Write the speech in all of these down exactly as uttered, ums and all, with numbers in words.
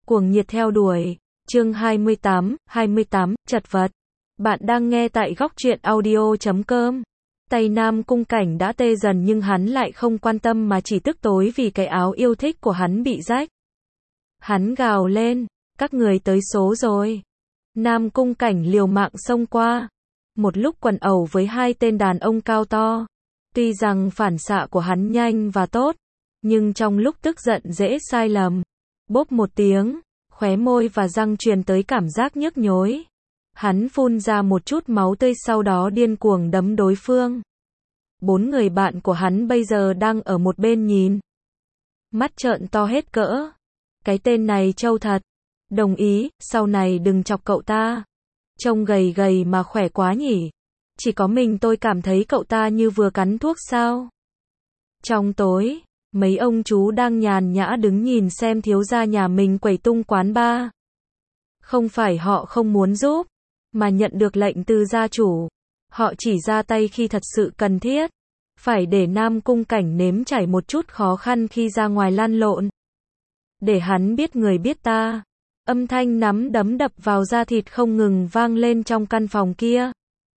Cuồng nhiệt theo đuổi. Chương hai mươi tám, hai mươi tám, chật vật. Bạn đang nghe tại góc truyện audio chấm com. Tay Nam Cung Cảnh đã tê dần nhưng hắn lại không quan tâm mà chỉ tức tối vì cái áo yêu thích của hắn bị rách. Hắn gào lên, các người tới số rồi. Nam Cung Cảnh liều mạng xông qua. Một lúc quần ẩu với hai tên đàn ông cao to. Tuy rằng phản xạ của hắn nhanh và tốt, nhưng trong lúc tức giận dễ sai lầm. Bốp một tiếng, khóe môi và răng truyền tới cảm giác nhức nhối. Hắn phun ra một chút máu tươi sau đó điên cuồng đấm đối phương. Bốn người bạn của hắn bây giờ đang ở một bên nhìn. Mắt trợn to hết cỡ. Cái tên này trâu thật. Đồng ý, sau này đừng chọc cậu ta. Trông gầy gầy mà khỏe quá nhỉ. Chỉ có mình tôi cảm thấy cậu ta như vừa cắn thuốc sao. Trong tối, mấy ông chú đang nhàn nhã đứng nhìn xem thiếu gia nhà mình quẩy tung quán bar. Không phải họ không muốn giúp, mà nhận được lệnh từ gia chủ. Họ chỉ ra tay khi thật sự cần thiết. Phải để Nam Cung Cảnh nếm trải một chút khó khăn khi ra ngoài lăn lộn. Để hắn biết người biết ta. Âm thanh nắm đấm đập vào da thịt không ngừng vang lên trong căn phòng kia.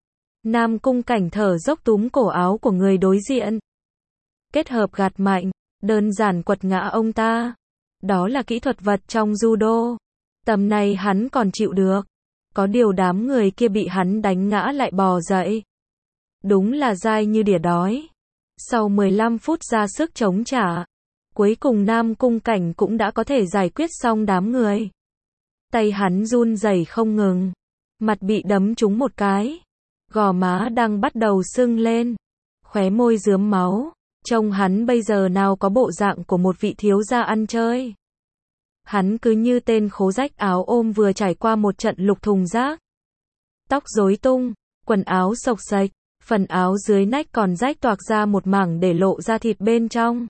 Nam Cung Cảnh thở dốc túm cổ áo của người đối diện. Kết hợp gạt mạnh, đơn giản quật ngã ông ta. Đó là kỹ thuật vật trong judo. Tầm này hắn còn chịu được. Có điều đám người kia bị hắn đánh ngã lại bò dậy. Đúng là dai như đỉa đói. Sau mười lăm phút ra sức chống trả, cuối cùng Nam Cung Cảnh cũng đã có thể giải quyết xong đám người. Tay hắn run rẩy không ngừng. Mặt bị đấm trúng một cái. Gò má đang bắt đầu sưng lên. Khóe môi rướm máu. Trông hắn bây giờ nào có bộ dạng của một vị thiếu gia ăn chơi. Hắn cứ như tên khố rách áo ôm vừa trải qua một trận lục thùng rác. Tóc rối tung, quần áo xộc xệch, phần áo dưới nách còn rách toạc ra một mảng để lộ ra thịt bên trong.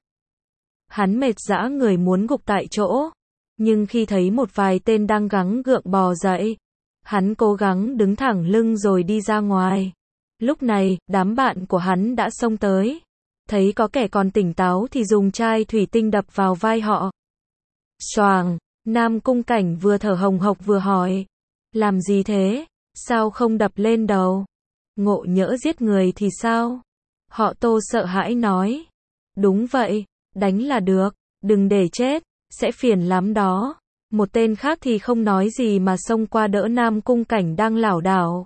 Hắn mệt dã người muốn gục tại chỗ. Nhưng khi thấy một vài tên đang gắng gượng bò dậy, hắn cố gắng đứng thẳng lưng rồi đi ra ngoài. Lúc này, đám bạn của hắn đã xông tới. Thấy có kẻ còn tỉnh táo thì dùng chai thủy tinh đập vào vai họ. Xoàng, Nam Cung Cảnh vừa thở hồng hộc vừa hỏi. Làm gì thế? Sao không đập lên đầu? Ngộ nhỡ giết người thì sao? Họ Tô sợ hãi nói. Đúng vậy, đánh là được, đừng để chết, sẽ phiền lắm đó. Một tên khác thì không nói gì mà xông qua đỡ Nam Cung Cảnh đang lảo đảo.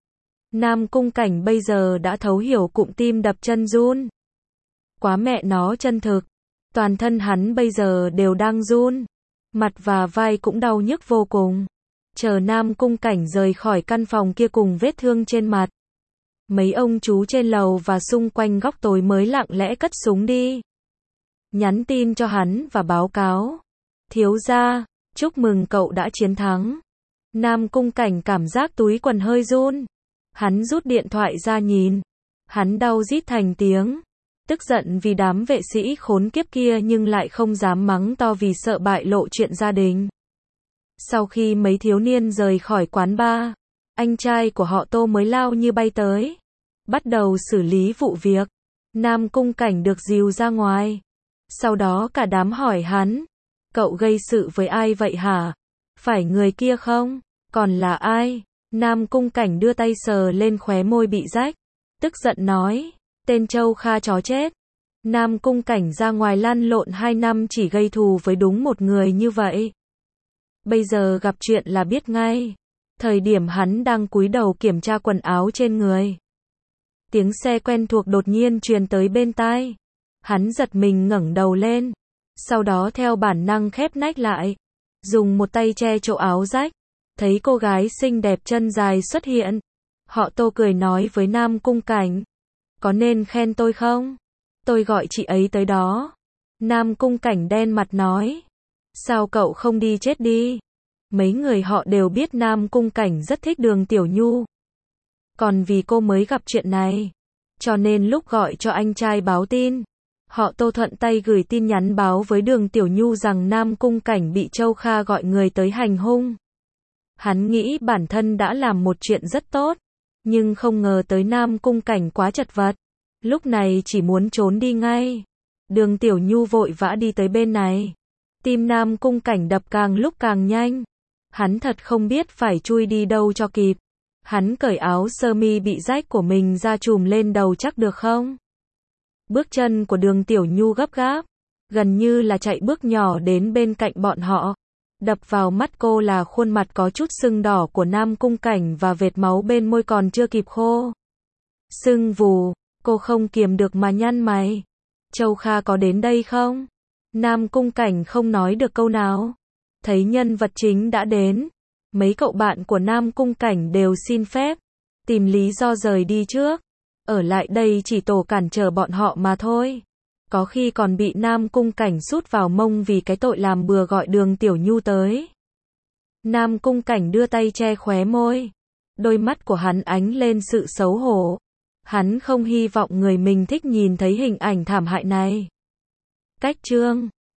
Nam Cung Cảnh bây giờ đã thấu hiểu cụm tim đập chân run. Quá mẹ nó chân thực. Toàn thân hắn bây giờ đều đang run. Mặt và vai cũng đau nhức vô cùng. Chờ Nam Cung Cảnh rời khỏi căn phòng kia cùng vết thương trên mặt. Mấy ông chú trên lầu và xung quanh góc tối mới lặng lẽ cất súng đi. Nhắn tin cho hắn và báo cáo. Thiếu gia, chúc mừng cậu đã chiến thắng. Nam Cung Cảnh cảm giác túi quần hơi run. Hắn rút điện thoại ra nhìn. Hắn đau rít thành tiếng. Tức giận vì đám vệ sĩ khốn kiếp kia nhưng lại không dám mắng to vì sợ bại lộ chuyện gia đình. Sau khi mấy thiếu niên rời khỏi quán bar, anh trai của họ Tô mới lao như bay tới. Bắt đầu xử lý vụ việc. Nam Cung Cảnh được dìu ra ngoài. Sau đó cả đám hỏi hắn. Cậu gây sự với ai vậy hả? Phải người kia không? Còn là ai? Nam Cung Cảnh đưa tay sờ lên khóe môi bị rách. Tức giận nói. Tên Châu Kha chó chết. Nam Cung Cảnh ra ngoài lăn lộn hai năm chỉ gây thù với đúng một người như vậy. Bây giờ gặp chuyện là biết ngay. Thời điểm hắn đang cúi đầu kiểm tra quần áo trên người. Tiếng xe quen thuộc đột nhiên truyền tới bên tai. Hắn giật mình ngẩng đầu lên. Sau đó theo bản năng khép nách lại. Dùng một tay che chỗ áo rách. Thấy cô gái xinh đẹp chân dài xuất hiện. Họ Tô cười nói với Nam Cung Cảnh. Có nên khen tôi không? Tôi gọi chị ấy tới đó. Nam Cung Cảnh đen mặt nói. Sao cậu không đi chết đi? Mấy người họ đều biết Nam Cung Cảnh rất thích Đường Tiểu Nhu. Còn vì cô mới gặp chuyện này. Cho nên lúc gọi cho anh trai báo tin. Họ Tô thuận tay gửi tin nhắn báo với Đường Tiểu Nhu rằng Nam Cung Cảnh bị Châu Kha gọi người tới hành hung. Hắn nghĩ bản thân đã làm một chuyện rất tốt. Nhưng không ngờ tới Nam Cung Cảnh quá chật vật. Lúc này chỉ muốn trốn đi ngay. Đường Tiểu Nhu vội vã đi tới bên này. Tim Nam Cung Cảnh đập càng lúc càng nhanh. Hắn thật không biết phải chui đi đâu cho kịp. Hắn cởi áo sơ mi bị rách của mình ra trùm lên đầu chắc được không? Bước chân của Đường Tiểu Nhu gấp gáp, gần như là chạy bước nhỏ đến bên cạnh bọn họ. Đập vào mắt cô là khuôn mặt có chút sưng đỏ của Nam Cung Cảnh và vệt máu bên môi còn chưa kịp khô. Sưng vù, cô không kiềm được mà nhăn mày. Châu Kha có đến đây không? Nam Cung Cảnh không nói được câu nào. Thấy nhân vật chính đã đến, mấy cậu bạn của Nam Cung Cảnh đều xin phép, tìm lý do rời đi trước. Ở lại đây chỉ tổ cản trở bọn họ mà thôi. Có khi còn bị Nam Cung Cảnh sút vào mông vì cái tội làm bừa gọi Đường Tiểu Nhu tới. Nam Cung Cảnh đưa tay che khóe môi. Đôi mắt của hắn ánh lên sự xấu hổ. Hắn không hy vọng người mình thích nhìn thấy hình ảnh thảm hại này. Cách chương